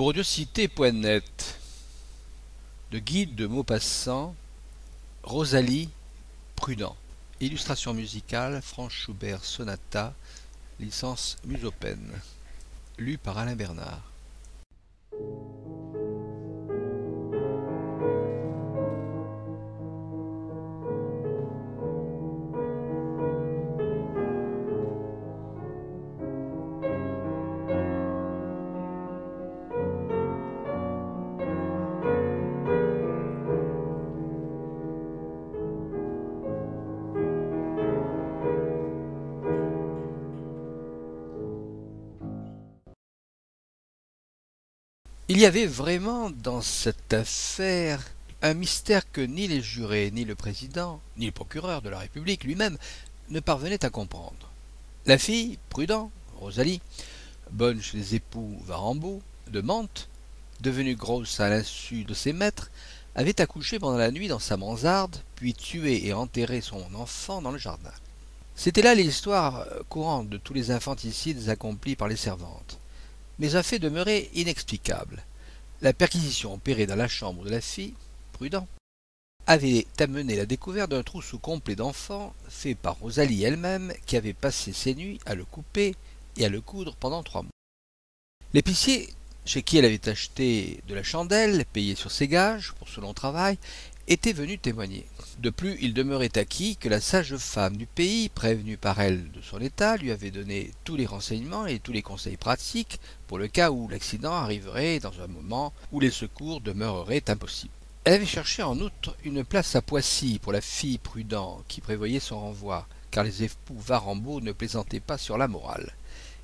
Pour audiocité.net, de Guide de Maupassant, Rosalie Prudent. Illustration musicale, Franz Schubert Sonata, licence Musopen. Lu par Alain Bernard. Il y avait vraiment dans cette affaire un mystère que ni les jurés, ni le président, ni le procureur de la République lui-même ne parvenaient à comprendre. La fille, Prudent, Rosalie, bonne chez les époux Varambot, de Mantes, devenue grosse à l'insu de ses maîtres, avait accouché pendant la nuit dans sa mansarde, puis tué et enterré son enfant dans le jardin. C'était là l'histoire courante de tous les infanticides accomplis par les servantes. Mais un fait demeurait inexplicable. La perquisition opérée dans la chambre de la fille, Prudent, avait amené la découverte d'un trousseau complet d'enfants fait par Rosalie elle-même qui avait passé ses nuits à le couper et à le coudre pendant 3 mois. L'épicier, chez qui elle avait acheté de la chandelle, payé sur ses gages pour ce long travail, était venu témoigner. De plus, il demeurait acquis que la sage-femme du pays, prévenue par elle de son état, lui avait donné tous les renseignements et tous les conseils pratiques pour le cas où l'accident arriverait dans un moment où les secours demeureraient impossibles. Elle avait cherché en outre une place à Poissy pour la fille Prudent qui prévoyait son renvoi, car les époux Varambot ne plaisantaient pas sur la morale.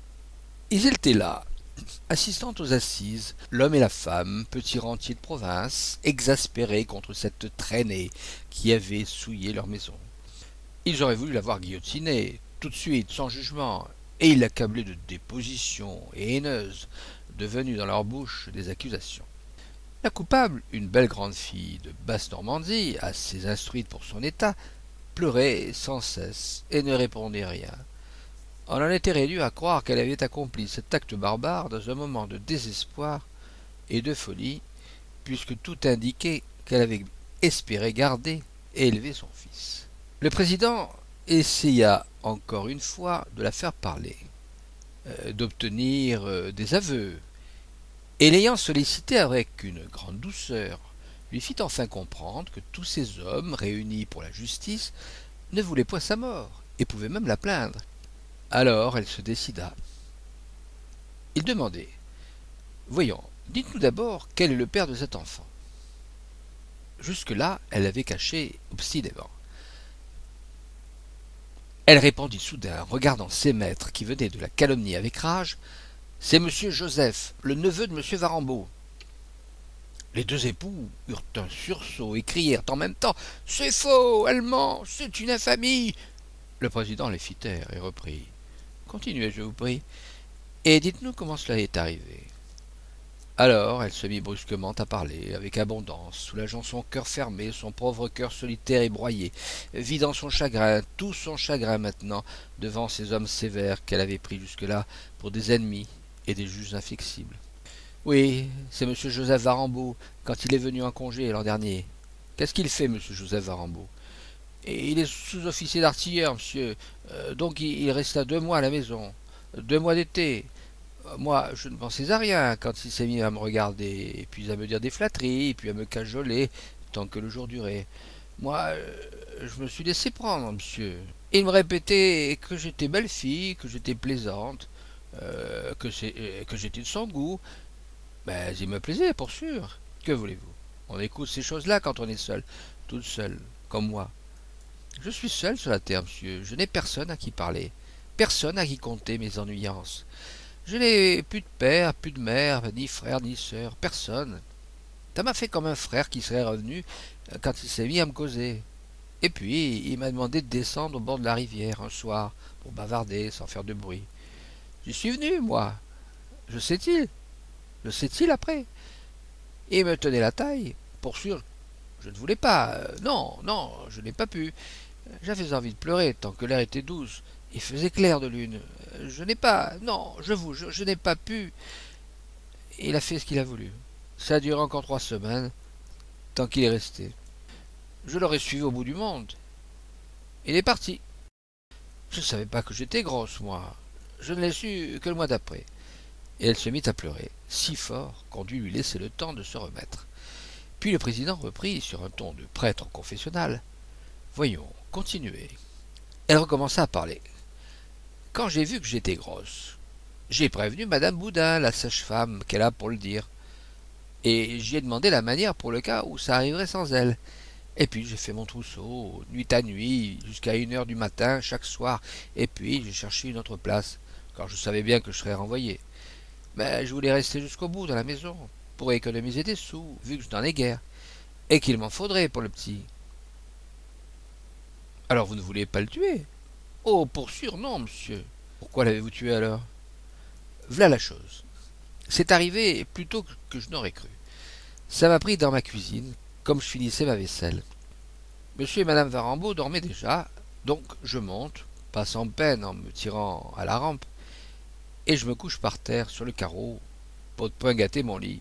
Ils étaient là, assistant aux assises, l'homme et la femme, petits rentiers de province, exaspérés contre cette traînée qui avait souillé leur maison. Ils auraient voulu la voir guillotinée, tout de suite, sans jugement, et ils l'accablaient de dépositions et haineuses, devenues dans leur bouche des accusations. La coupable, une belle grande fille de Basse-Normandie, assez instruite pour son état, pleurait sans cesse et ne répondait rien. On en était réduit à croire qu'elle avait accompli cet acte barbare dans un moment de désespoir et de folie, puisque tout indiquait qu'elle avait espéré garder et élever son fils. Le président essaya encore une fois de la faire parler, d'obtenir des aveux, et l'ayant sollicité avec une grande douceur, lui fit enfin comprendre que tous ces hommes réunis pour la justice ne voulaient point sa mort, et pouvaient même la plaindre. Alors elle se décida. Il demandait. Voyons, dites-nous d'abord quel est le père de cet enfant. Jusque-là, elle l'avait caché obstinément. Elle répondit soudain, regardant ses maîtres qui venaient de la calomnier avec rage. C'est monsieur Joseph, le neveu de monsieur Varambot. Les deux époux eurent un sursaut et crièrent en même temps. C'est faux, elle ment, c'est une infamie. Le président les fit taire et reprit. Continuez, je vous prie, et dites-nous comment cela est arrivé. Alors elle se mit brusquement à parler, avec abondance, soulageant son cœur fermé, son pauvre cœur solitaire et broyé, vidant son chagrin, tout son chagrin maintenant, devant ces hommes sévères qu'elle avait pris jusque-là pour des ennemis et des juges inflexibles. Oui, c'est M. Joseph Varambot, quand il est venu en congé l'an dernier. Qu'est-ce qu'il fait, M. Joseph Varambot? Et il est sous-officier d'artilleur, monsieur. Donc il resta 2 mois à la maison. 2 mois d'été. Moi, je ne pensais à rien quand il s'est mis à me regarder, et puis à me dire des flatteries, et puis à me cajoler, tant que le jour durait. Moi, je me suis laissé prendre, monsieur. Il me répétait que j'étais belle fille, que j'étais plaisante, que j'étais de son goût. Mais il me plaisait, pour sûr. Que voulez-vous? On écoute ces choses-là quand on est seul, toute seule, comme moi. Je suis seul sur la terre, monsieur. Je n'ai personne à qui parler, personne à qui conter mes ennuyances. Je n'ai plus de père, plus de mère, ni frère, ni sœur, personne. Ça m'a fait comme un frère qui serait revenu quand il s'est mis à me causer. Et puis, il m'a demandé de descendre au bord de la rivière un soir, pour bavarder sans faire de bruit. J'y suis venu, moi. Je sais-il. Le sait-il après? Et il me tenait la taille. Pour sûr, je ne voulais pas. Non, non, je n'ai pas pu. J'avais envie de pleurer tant que l'air était douce. Il faisait clair de lune. Je n'ai pas. Non, je vous jure, je n'ai pas pu. il a fait ce qu'il a voulu. Ça a duré encore 3 semaines, tant qu'il est resté. Je l'aurais suivi au bout du monde. Il est parti. Je ne savais pas que j'étais grosse, moi. Je ne l'ai su que le mois d'après. Et elle se mit à pleurer, si fort qu'on dut lui laisser le temps de se remettre. Puis le président reprit, sur un ton de prêtre en confessionnal. Voyons, continuez. Elle recommença à parler. Quand j'ai vu que j'étais grosse, j'ai prévenu madame Boudin, la sage-femme, qu'elle a pour le dire. Et j'y ai demandé la manière pour le cas où ça arriverait sans elle. Et puis j'ai fait mon trousseau, nuit à nuit, jusqu'à 1 heure du matin, chaque soir. Et puis j'ai cherché une autre place, car je savais bien que je serais renvoyé. Mais je voulais rester jusqu'au bout dans la maison, pour économiser des sous, vu que je n'en ai guère, et qu'il m'en faudrait pour le petit. Alors vous ne voulez pas le tuer? Oh, pour sûr, non, monsieur. Pourquoi l'avez-vous tué alors? V'là la chose. C'est arrivé plus tôt que je n'aurais cru. Ça m'a pris dans ma cuisine, comme je finissais ma vaisselle. Monsieur et madame Varambeau dormaient déjà, donc je monte, pas sans peine en me tirant à la rampe, et je me couche par terre sur le carreau, pour ne point gâter mon lit.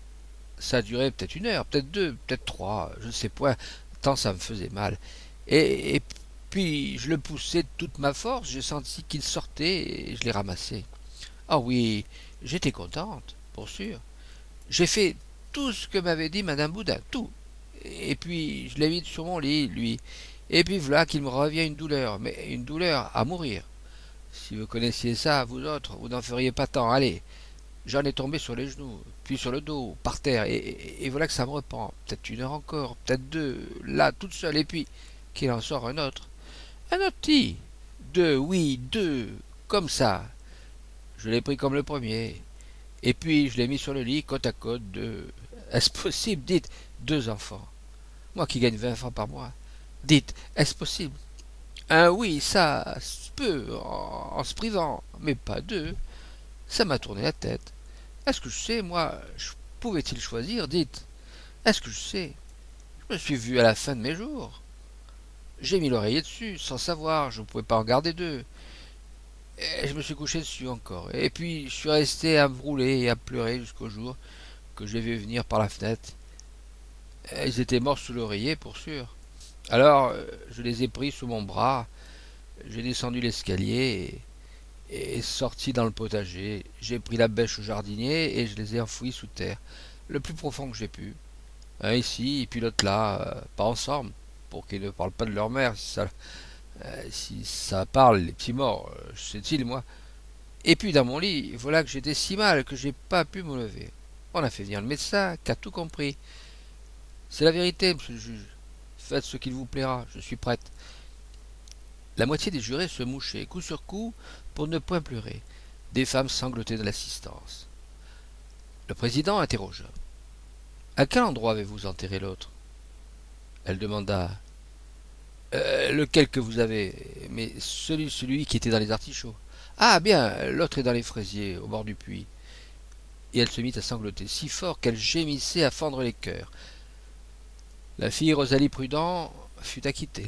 Ça a duré peut-être 1 heure, peut-être 2, peut-être 3, je ne sais point, tant ça me faisait mal. Et puis je le poussai de toute ma force, j'ai senti qu'il sortait et je l'ai ramassé. Ah oui, j'étais contente, pour sûr. J'ai fait tout ce que m'avait dit madame Boudin, tout. Et puis je l'ai mis sur mon lit, lui. Et puis voilà qu'il me revient une douleur, mais une douleur à mourir. Si vous connaissiez ça, vous autres, vous n'en feriez pas tant. Allez, j'en ai tombé sur les genoux, puis sur le dos, par terre, et voilà que ça me reprend. Peut-être 1 heure encore, peut-être 2, là, toute seule, et puis qu'il en sort un autre. Un autre petit. 2, oui, 2, comme ça. Je l'ai pris comme le premier. Et puis je l'ai mis sur le lit, côte à côte, de... Est-ce possible, dites, 2 enfants. Moi qui gagne 20 francs par mois. Dites, est-ce possible? Un oui, ça se peut, en se privant, mais pas 2. Ça m'a tourné la tête. Est-ce que je sais, moi, pouvait-il choisir, dites? Est-ce que je sais? Je me suis vu à la fin de mes jours. J'ai mis l'oreiller dessus, sans savoir, je ne pouvais pas en garder 2. Et je me suis couché dessus encore. Et puis je suis resté à me rouler et à pleurer jusqu'au jour que j'ai vu venir par la fenêtre. Ils étaient morts sous l'oreiller, pour sûr. Alors, je les ai pris sous mon bras, j'ai descendu l'escalier et sorti dans le potager. J'ai pris la bêche au jardinier et je les ai enfouis sous terre, le plus profond que j'ai pu. Un ici, et puis l'autre là, pas ensemble, pour qu'ils ne parlent pas de leur mère, si ça parle, les petits morts, sais-il, moi. Et puis dans mon lit, voilà que j'étais si mal que j'ai pas pu me lever. On a fait venir le médecin, qui a tout compris. C'est la vérité, monsieur le juge. Faites ce qu'il vous plaira, je suis prête. La moitié des jurés se mouchaient, coup sur coup, pour ne point pleurer. Des femmes sanglotaient de l'assistance. Le président interrogea. À quel endroit avez-vous enterré l'autre? Elle demanda. Lequel que vous avez? Mais celui qui était dans les artichauts. Ah bien, l'autre est dans les fraisiers, au bord du puits. Et elle se mit à sangloter si fort qu'elle gémissait à fendre les cœurs. La fille Rosalie Prudent fut acquittée.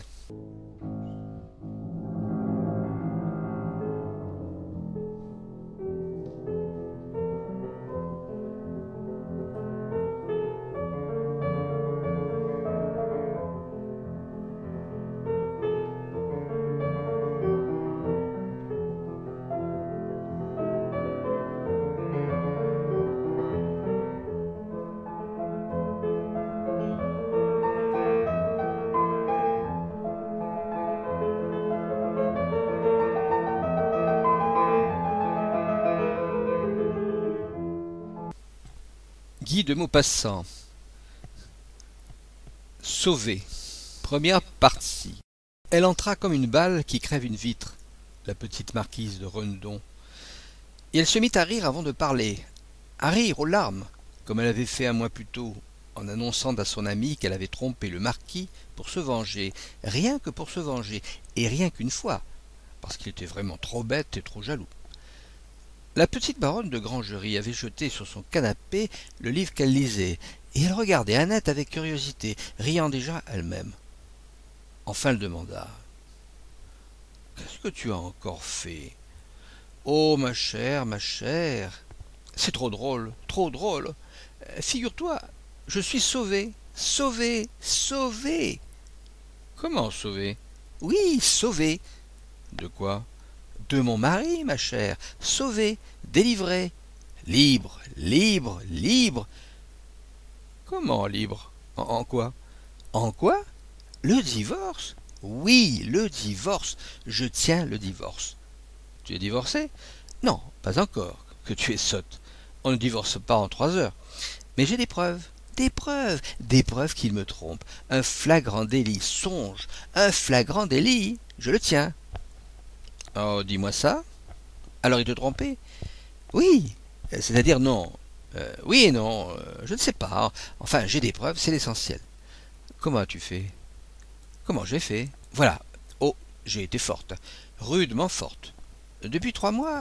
Guy de Maupassant. Sauvé. Première partie. Elle entra comme une balle qui crève une vitre, la petite marquise de Renedon, et elle se mit à rire avant de parler, à rire aux larmes, comme elle avait fait 1 mois plus tôt, en annonçant à son amie qu'elle avait trompé le marquis pour se venger, rien que pour se venger, et rien qu'une fois, parce qu'il était vraiment trop bête et trop jaloux. La petite baronne de Grangerie avait jeté sur son canapé le livre qu'elle lisait, et elle regardait Annette avec curiosité, riant déjà elle-même. Enfin elle demanda. « Qu'est-ce que tu as encore fait? Oh, ma chère, C'est trop drôle, trop drôle. Figure-toi, je suis sauvé, sauvé, sauvé. Comment sauvé? Oui, sauvé. De quoi? De mon mari, ma chère. Sauvé, délivré. Libre, libre, libre. Comment libre? En quoi? En quoi? Le divorce? Oui, le divorce. Je tiens le divorce. Tu es divorcé? Non, pas encore, que tu es sotte. On ne divorce pas en 3 heures. Mais j'ai des preuves. Des preuves qu'il me trompe. Un flagrant délit, songe. Un flagrant délit. Je le tiens. Oh, dis-moi ça. Alors il te trompait? Oui. C'est-à-dire non. Oui et non. Je ne sais pas. Enfin, j'ai des preuves, c'est l'essentiel. Comment as-tu fait? Comment j'ai fait? Voilà. Oh, j'ai été forte. Rudement forte. Depuis 3 mois,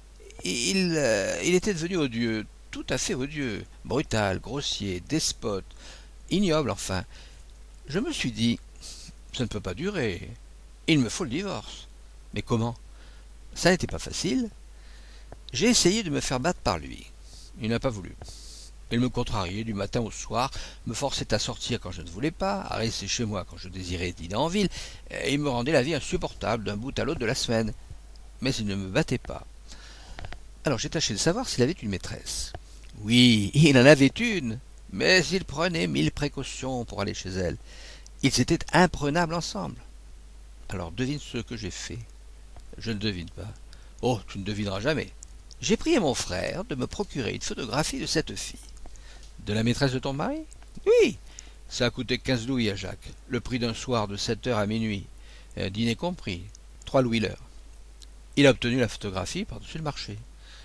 il était devenu odieux, tout à fait odieux, brutal, grossier, despote, ignoble enfin. Je me suis dit, ça ne peut pas durer. Il me faut le divorce. Mais comment? Ça n'était pas facile. J'ai essayé de me faire battre par lui. Il n'a pas voulu. Il me contrariait du matin au soir, me forçait à sortir quand je ne voulais pas, à rester chez moi quand je désirais dîner en ville, et il me rendait la vie insupportable d'un bout à l'autre de la semaine. Mais il ne me battait pas. Alors j'ai tâché de savoir s'il avait une maîtresse. Oui, il en avait une, mais il prenait 1000 précautions pour aller chez elle. Ils étaient imprenables ensemble. Alors devine ce que j'ai fait. Je ne devine pas. Oh, tu ne devineras jamais. J'ai prié mon frère de me procurer une photographie de cette fille. De la maîtresse de ton mari? Oui. Ça a coûté 15 louis à Jacques, le prix d'un soir de 7 heures à minuit, dîner compris, 3 louis l'heure. Il a obtenu la photographie par-dessus le marché.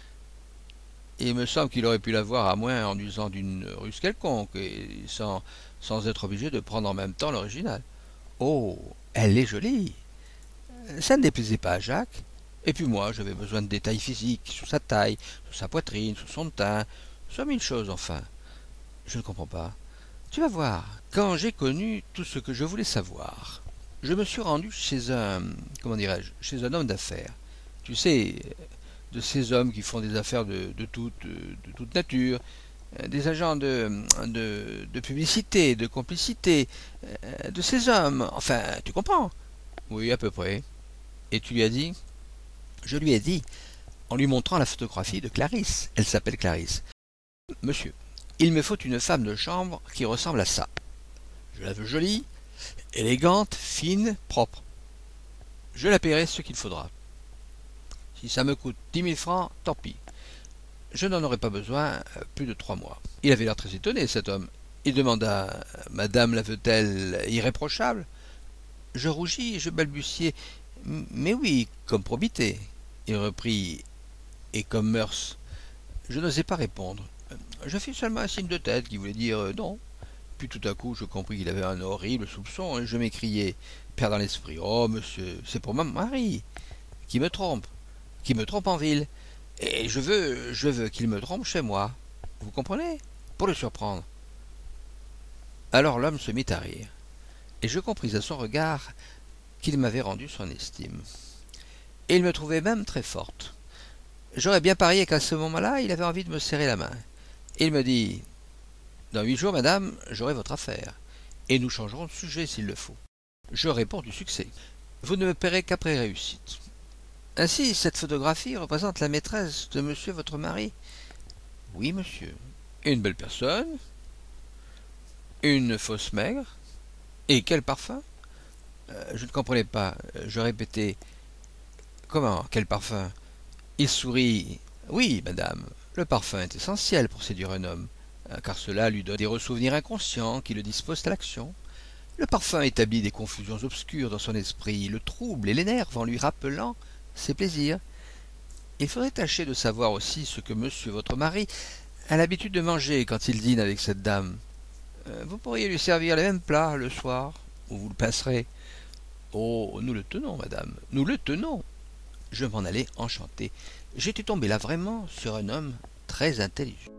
Il me semble qu'il aurait pu l'avoir à moins en usant d'une ruse quelconque, et sans être obligé de prendre en même temps l'original. Oh, elle est jolie. Ça ne déplaisait pas à Jacques. Et puis moi, j'avais besoin de détails physiques, sur sa taille, sur sa poitrine, sur son teint, sur 1000 choses enfin. Je ne comprends pas. Tu vas voir, quand j'ai connu tout ce que je voulais savoir, je me suis rendu chez comment dirais-je, chez un homme d'affaires. Tu sais, de ces hommes qui font des affaires de toute nature, des agents de publicité, de complicité, de ces hommes, enfin, tu comprends? Oui, à peu près. Et tu lui as dit? Je lui ai dit, en lui montrant la photographie de Clarisse. Elle s'appelle Clarisse. Monsieur, il me faut une femme de chambre qui ressemble à ça. Je la veux jolie, élégante, fine, propre. Je la paierai ce qu'il faudra. Si ça me coûte 10 000 francs, tant pis. Je n'en aurai pas besoin plus de 3 mois. Il avait l'air très étonné, cet homme. Il demanda, Madame la veut-elle irréprochable? Je rougis et je balbutiai, mais oui, comme probité. Il reprit, et comme mœurs. Je n'osais pas répondre. Je fis seulement un signe de tête qui voulait dire non. Puis tout à coup, je compris qu'il avait un horrible soupçon et je m'écriai, perdant l'esprit. Oh, monsieur, c'est pour mon mari, qui me trompe en ville. Et je veux qu'il me trompe chez moi. Vous comprenez? Pour le surprendre. Alors l'homme se mit à rire, et je compris à son regard qu'il m'avait rendu son estime. Et il me trouvait même très forte. J'aurais bien parié qu'à ce moment-là, il avait envie de me serrer la main. Et il me dit, dans 8 jours, madame, j'aurai votre affaire, et nous changerons de sujet s'il le faut. Je réponds du succès. Vous ne me paierez qu'après réussite. Ainsi, cette photographie représente la maîtresse de monsieur votre mari? Oui, monsieur. Et une belle personne? Une fausse maigre? Et quel parfum? Je ne comprenais pas. Je répétais. Comment? Quel parfum? Il sourit. Oui, madame, le parfum est essentiel pour séduire un homme, car cela lui donne des ressouvenirs inconscients qui le disposent à l'action. Le parfum établit des confusions obscures dans son esprit, le trouble et l'énerve en lui rappelant ses plaisirs. Il faudrait tâcher de savoir aussi ce que monsieur votre mari a l'habitude de manger quand il dîne avec cette dame. Vous pourriez lui servir les mêmes plats le soir, ou vous le passerez. Oh, nous le tenons, madame, nous le tenons. Je m'en allais enchanté. J'étais tombé là vraiment sur un homme très intelligent.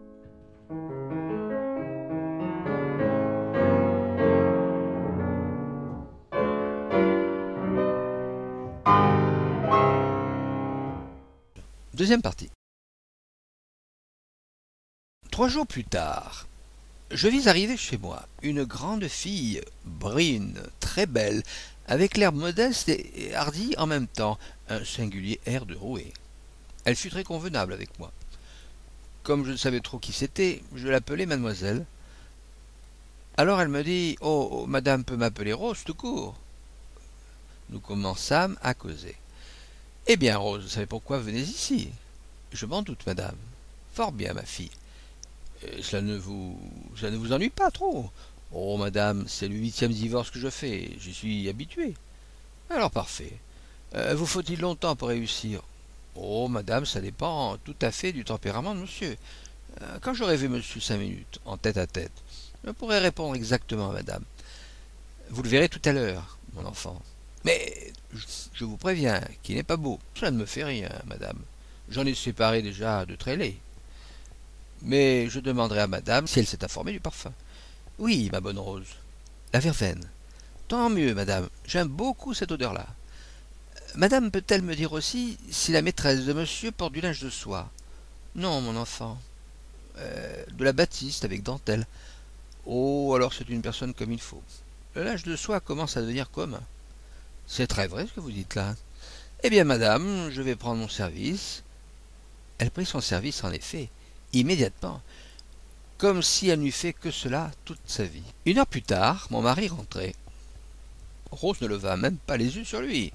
Deuxième partie. 3 jours plus tard, je vis arriver chez moi une grande fille, brune, très belle, avec l'air modeste et hardi en même temps, un singulier air de rouée. Elle fut très convenable avec moi. Comme je ne savais trop qui c'était, je l'appelai mademoiselle. Alors elle me dit: Oh, madame peut m'appeler Rose tout court. Nous commençâmes à causer. Eh bien, Rose, vous savez pourquoi vous venez ici? Je m'en doute, madame. Fort bien, ma fille. Cela ne vous ennuie pas trop? Oh, madame, c'est le 8e divorce que je fais. J'y suis habitué. Alors, parfait. Vous faut-il longtemps pour réussir? Oh, madame, ça dépend tout à fait du tempérament de monsieur. Quand j'aurai vu monsieur 5 minutes, en tête à tête, je pourrai répondre exactement, madame. Vous le verrez tout à l'heure, mon enfant. Mais je vous préviens qu'il n'est pas beau. Cela ne me fait rien, madame. J'en ai séparé déjà de très laid. Mais je demanderai à madame si elle s'est informée du parfum. Oui, ma bonne Rose. La verveine. Tant mieux, madame. J'aime beaucoup cette odeur-là. Madame peut-elle me dire aussi si la maîtresse de monsieur porte du linge de soie? Non, mon enfant. De la batiste avec dentelle. Oh, alors c'est une personne comme il faut. Le linge de soie commence à devenir commun. C'est très vrai ce que vous dites là. Eh bien, madame, je vais prendre mon service. Elle prit son service, en effet, immédiatement, comme si elle n'eût fait que cela toute sa vie. 1 heure plus tard, mon mari rentrait. Rose ne leva même pas les yeux sur lui.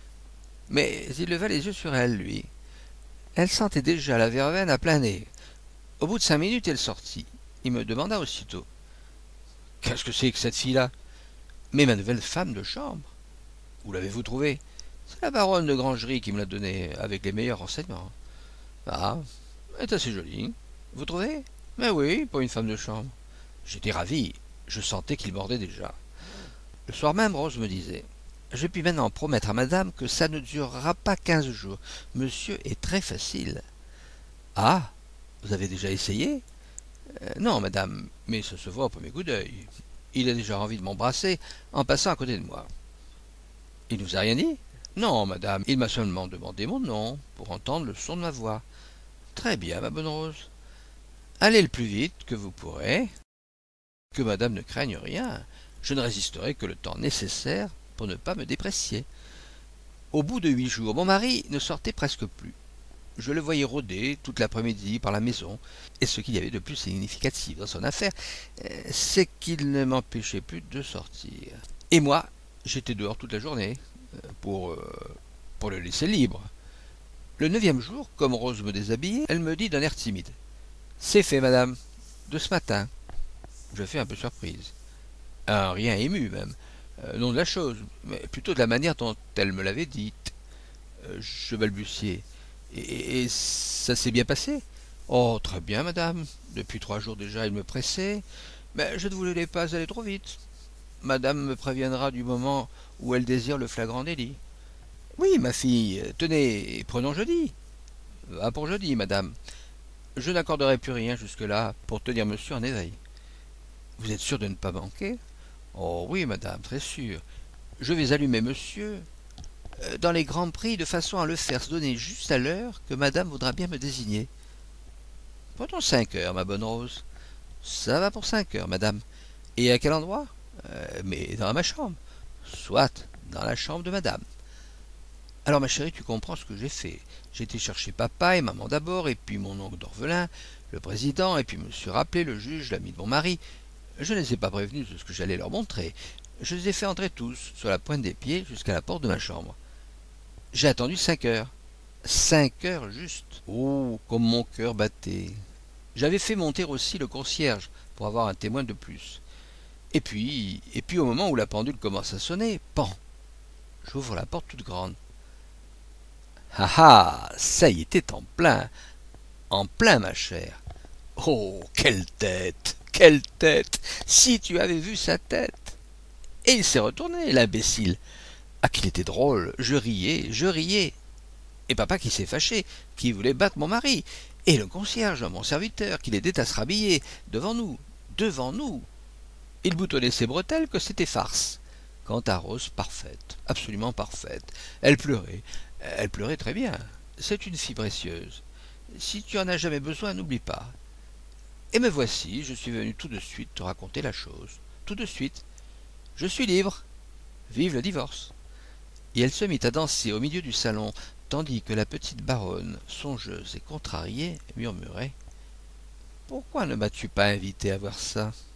Mais il leva les yeux sur elle, lui. Elle sentait déjà la verveine à plein nez. Au bout de 5 minutes, elle sortit. Il me demanda aussitôt: Qu'est-ce que c'est que cette fille-là? Mais ma nouvelle femme de chambre. Où l'avez-vous trouvée? C'est la baronne de Grangerie qui me l'a donnée, avec les meilleurs renseignements. Ah, elle est assez jolie. Vous trouvez? Mais oui, pour une femme de chambre. J'étais ravi. Je sentais qu'il mordait déjà. Le soir même, Rose me disait: Je puis maintenant promettre à madame que ça ne durera pas 15 jours. Monsieur est très facile. Ah, vous avez déjà essayé? Non, madame, mais ça se voit au premier coup d'œil. Il a déjà envie de m'embrasser en passant à côté de moi. Il ne vous a rien dit? Non, madame, il m'a seulement demandé mon nom pour entendre le son de ma voix. Très bien, ma bonne Rose. Allez le plus vite que vous pourrez. Que madame ne craigne rien. Je ne résisterai que le temps nécessaire pour ne pas me déprécier. Au bout de 8 jours, mon mari ne sortait presque plus. Je le voyais rôder toute l'après-midi par la maison, et ce qu'il y avait de plus significatif dans son affaire, c'est qu'il ne m'empêchait plus de sortir. Et moi, j'étais dehors toute la journée, pour le laisser libre. Le 9e jour, comme Rose me déshabillait, elle me dit d'un air timide: C'est fait, madame, de ce matin. Je fus un peu surprise. Rien ému même. Non de la chose, mais plutôt de la manière dont elle me l'avait dite. Je balbutiai. Et ça s'est bien passé? Oh, très bien, madame. Depuis 3 jours déjà, il me pressait, mais je ne voulais pas aller trop vite. Madame me préviendra du moment où elle désire le flagrant délit. Oui, ma fille, tenez, prenons jeudi. Ah, pour jeudi, madame. Je n'accorderai plus rien jusque-là pour tenir monsieur en éveil. Vous êtes sûre de ne pas manquer? Oh oui, madame, très sûre. Je vais allumer monsieur dans les grands prix de façon à le faire se donner juste à l'heure que madame voudra bien me désigner. Prenons 5 heures, ma bonne Rose. Ça va pour 5 heures, madame. Et à quel endroit? Mais dans ma chambre. Soit, dans la chambre de madame. Alors, ma chérie, tu comprends ce que j'ai fait. J'ai été chercher papa et maman d'abord, et puis mon oncle d'Orvelin, le président, et puis monsieur Rappelé, le juge, l'ami de mon mari. Je ne les ai pas prévenus de ce que j'allais leur montrer. Je les ai fait entrer tous, sur la pointe des pieds, jusqu'à la porte de ma chambre. J'ai attendu 5 heures. 5 heures juste. Oh, comme mon cœur battait. J'avais fait monter aussi le concierge, pour avoir un témoin de plus. Et puis au moment où la pendule commence à sonner, pan! J'ouvre la porte toute grande. Ah ah, ça y était en plein, ma chère. Oh, quelle tête, quelle tête! Si tu avais vu sa tête! Et il s'est retourné, l'imbécile. Ah, qu'il était drôle, je riais. Et papa qui s'est fâché, qui voulait battre mon mari. Et le concierge, mon serviteur, qui l'aidait à se rhabiller, devant nous. Il boutonnait ses bretelles que c'était farce. Quant à Rose, parfaite, absolument parfaite. Elle pleurait très bien. C'est une fille précieuse. Si tu en as jamais besoin, n'oublie pas. Et me voici, je suis venu tout de suite te raconter la chose. Tout de suite. Je suis libre. Vive le divorce. Et elle se mit à danser au milieu du salon, tandis que la petite baronne, songeuse et contrariée, murmurait: Pourquoi ne m'as-tu pas invité à voir ça?